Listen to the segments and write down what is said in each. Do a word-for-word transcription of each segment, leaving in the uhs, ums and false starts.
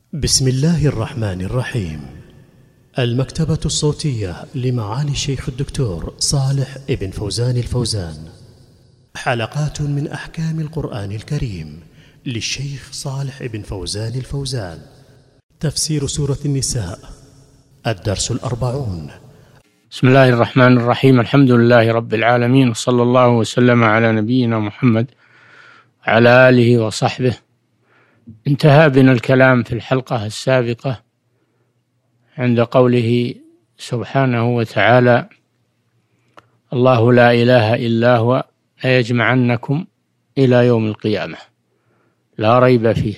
بسم الله الرحمن الرحيم. المكتبة الصوتية لمعالي الشيخ الدكتور صالح ابن فوزان الفوزان، حلقات من أحكام القرآن الكريم للشيخ صالح ابن فوزان الفوزان. تفسير سورة النساء، الدرس الأربعون. بسم الله الرحمن الرحيم. الحمد لله رب العالمين، وصلى الله وسلم على نبينا محمد وعلى آله وصحبه. انتهى بنا الكلام في الحلقة السابقة عند قوله سبحانه وتعالى: الله لا إله إلا هو ليجمعنكم إلى يوم القيامة لا ريب فيه.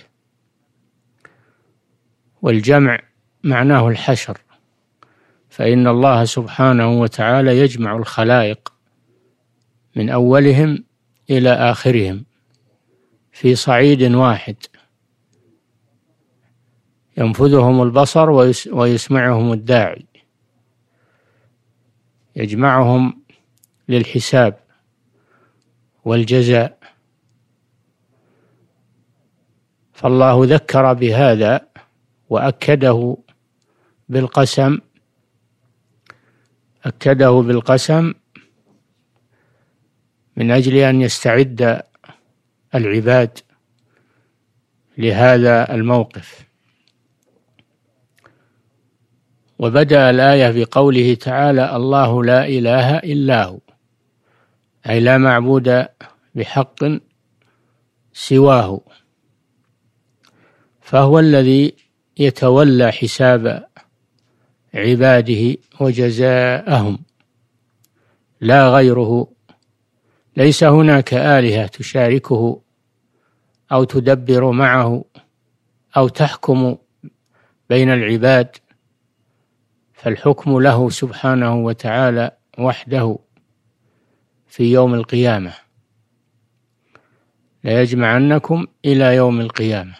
والجمع معناه الحشر، فإن الله سبحانه وتعالى يجمع الخلائق من أولهم إلى آخرهم في صعيد واحد، ينفذهم البصر ويسمعهم الداعي، يجمعهم للحساب والجزاء. فالله ذكر بهذا وأكده بالقسم أكده بالقسم من أجل أن يستعد العباد لهذا الموقف. وبدأ الآية بقوله تعالى: الله لا إله إلا هو، أي لا معبود بحق سواه، فهو الذي يتولى حساب عباده وجزاءهم لا غيره. ليس هناك آلهة تشاركه أو تدبر معه أو تحكم بين العباد، فالحكم له سبحانه وتعالى وحده في يوم القيامة. ليجمعنكم إلى يوم القيامة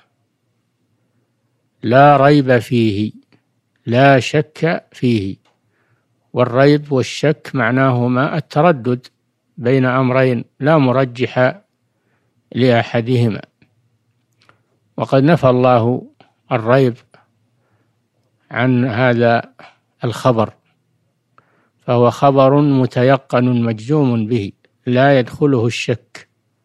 لا ريب فيه، لا شك فيه. والريب والشك معناهما التردد بين أمرين لا مرجح لأحدهما، وقد نفى الله الريب عن هذا الخبر، فهو خبر متيقن مجزوم به لا يدخله الشك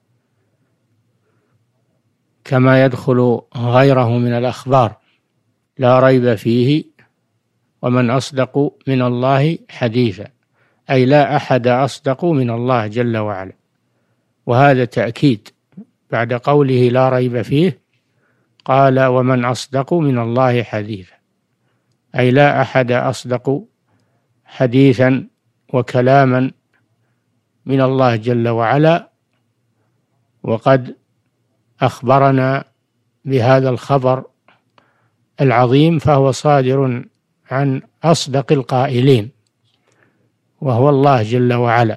كما يدخل غيره من الأخبار. لا ريب فيه ومن أصدق من الله حديثا، أي لا أحد أصدق من الله جل وعلا. وهذا تأكيد بعد قوله لا ريب فيه، قال: ومن أصدق من الله حديثا، أي لا أحد أصدق حديثا وكلاما من الله جل وعلا. وقد أخبرنا بهذا الخبر العظيم، فهو صادر عن أصدق القائلين وهو الله جل وعلا.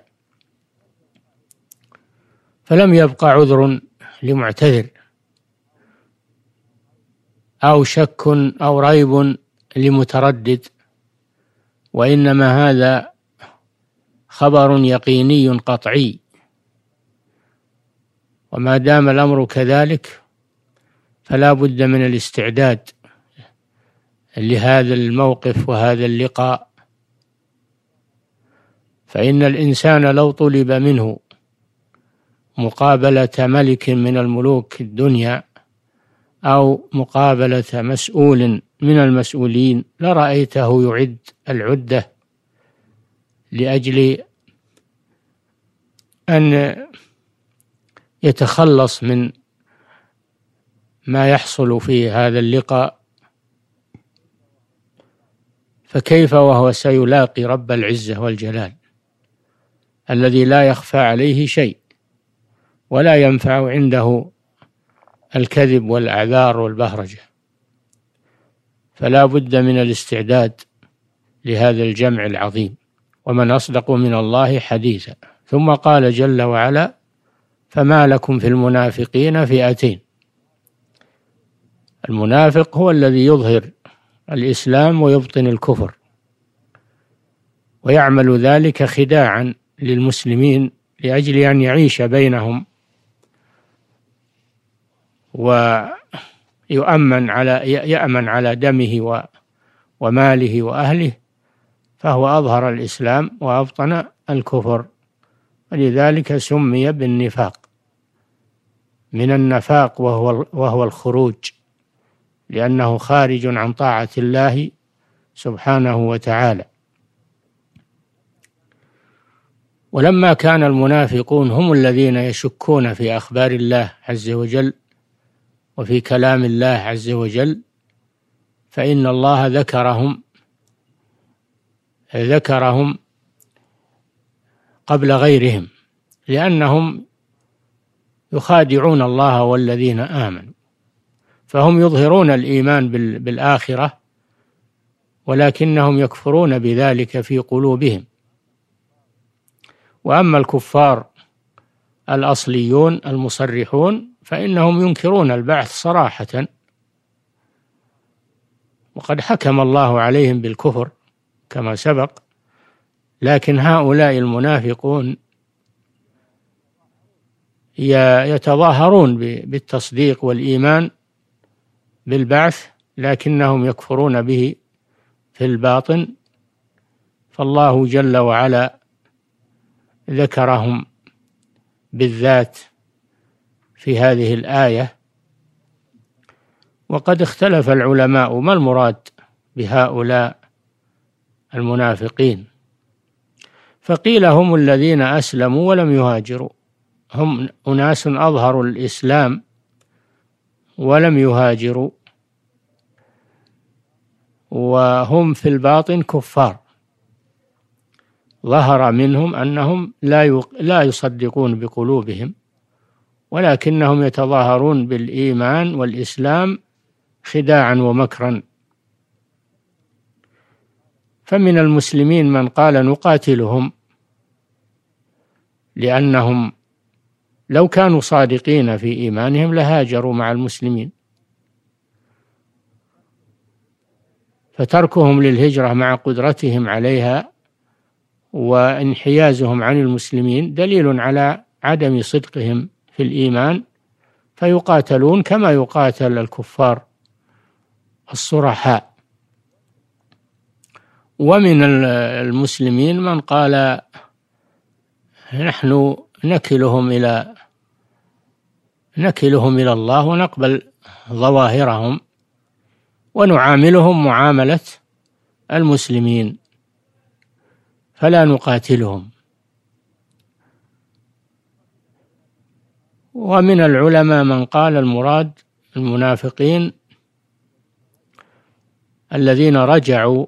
فلم يبق عذر لمعتذر أو شك أو ريب لمتردد، وإنما هذا خبر يقيني قطعي. وما دام الأمر كذلك فلا بد من الاستعداد لهذا الموقف وهذا اللقاء. فإن الإنسان لو طلب منه مقابلة ملك من الملوك الدنيا أو مقابلة مسؤول من المسؤولين لرأيته يعد العدة لأجل أن يتخلص من ما يحصل في هذا اللقاء. فكيف وهو سيلاقي رب العزة والجلال الذي لا يخفى عليه شيء ولا ينفع عنده الكذب والأعذار والبهرجة. فلا بد من الاستعداد لهذا الجمع العظيم. ومن أصدق من الله حديثا. ثم قال جل وعلا: فما لكم في المنافقين فئتين. المنافق هو الذي يظهر الإسلام ويبطن الكفر، ويعمل ذلك خداعا للمسلمين لأجل أن يعيش بينهم يؤمن على يأمن على دمه وماله وأهله، فهو أظهر الإسلام وأبطن الكفر، ولذلك سمي بالنفاق، من النفاق وهو وهو الخروج، لأنه خارج عن طاعة الله سبحانه وتعالى. ولما كان المنافقون هم الذين يشكون في أخبار الله عز وجل وفي كلام الله عز وجل، فإن الله ذكرهم ذكرهم قبل غيرهم، لأنهم يخادعون الله والذين آمنوا، فهم يظهرون الإيمان بالآخرة ولكنهم يكفرون بذلك في قلوبهم. وأما الكفار الأصليون المصرحون فإنهم ينكرون البعث صراحة، وقد حكم الله عليهم بالكفر كما سبق، لكن هؤلاء المنافقون يتظاهرون بالتصديق والإيمان بالبعث لكنهم يكفرون به في الباطن، فالله جل وعلا ذكرهم بالذات في هذه الآية. وقد اختلف العلماء ما المراد بهؤلاء المنافقين، فقيل هم الذين أسلموا ولم يهاجروا، هم أناس أظهروا الإسلام ولم يهاجروا، وهم في الباطن كفار، ظهر منهم أنهم لا لا يصدقون بقلوبهم ولكنهم يتظاهرون بالإيمان والإسلام خداعا ومكرا. فمن المسلمين من قال نقاتلهم، لأنهم لو كانوا صادقين في إيمانهم لهاجروا مع المسلمين، فتركهم للهجرة مع قدرتهم عليها وانحيازهم عن المسلمين دليل على عدم صدقهم في الإيمان، فيقاتلون كما يقاتل الكفار الصرحاء. ومن المسلمين من قال نحن نكلهم إلى نكلهم إلى الله ونقبل ظواهرهم ونعاملهم معاملة المسلمين فلا نقاتلهم. ومن العلماء من قال المراد المنافقين الذين رجعوا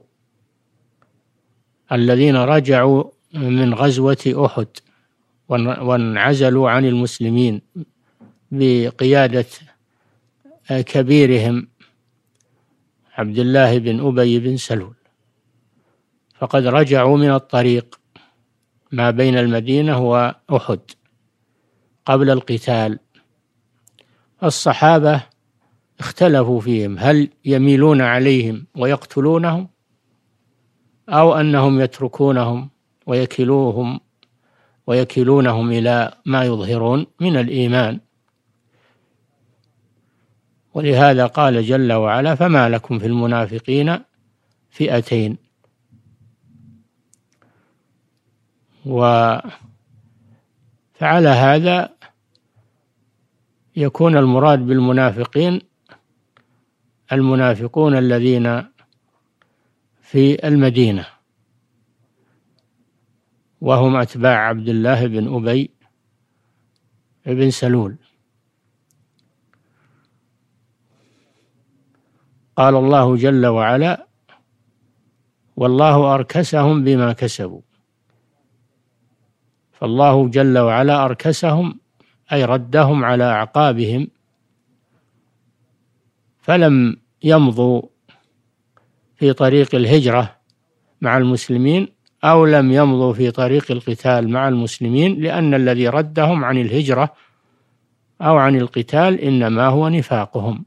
الذين رجعوا من غزوة أحد وانعزلوا عن المسلمين بقيادة كبيرهم عبد الله بن أبي بن سلول، فقد رجعوا من الطريق ما بين المدينة وأحد قبل القتال. الصحابة اختلفوا فيهم، هل يميلون عليهم ويقتلونهم أو أنهم يتركونهم ويكلوهم ويكلونهم إلى ما يظهرون من الإيمان. ولهذا قال جل وعلا فما لكم في المنافقين فئتين. وفعلى هذا يكون المراد بالمنافقين المنافقون الذين في المدينة وهم أتباع عبد الله بن أبي بن سلول. قال الله جل وعلا والله أركسهم بما كسبوا، فالله جل وعلا أركسهم أي ردهم على أعقابهم، فلم يمضوا في طريق الهجرة مع المسلمين أو لم يمضوا في طريق القتال مع المسلمين، لأن الذي ردهم عن الهجرة أو عن القتال إنما هو نفاقهم،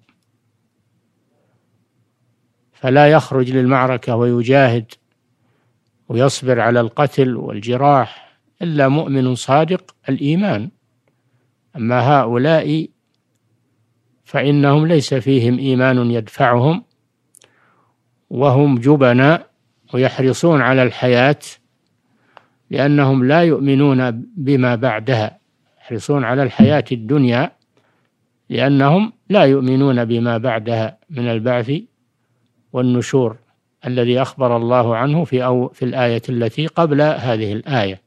فلا يخرج للمعركة ويجاهد ويصبر على القتل والجراح إلا مؤمن صادق الإيمان. أما هؤلاء فإنهم ليس فيهم إيمان يدفعهم، وهم جبناء ويحرصون على الحياة لأنهم لا يؤمنون بما بعدها، يحرصون على الحياة الدنيا لأنهم لا يؤمنون بما بعدها من البعث والنشور الذي أخبر الله عنه في أو في الآية التي قبل هذه الآية.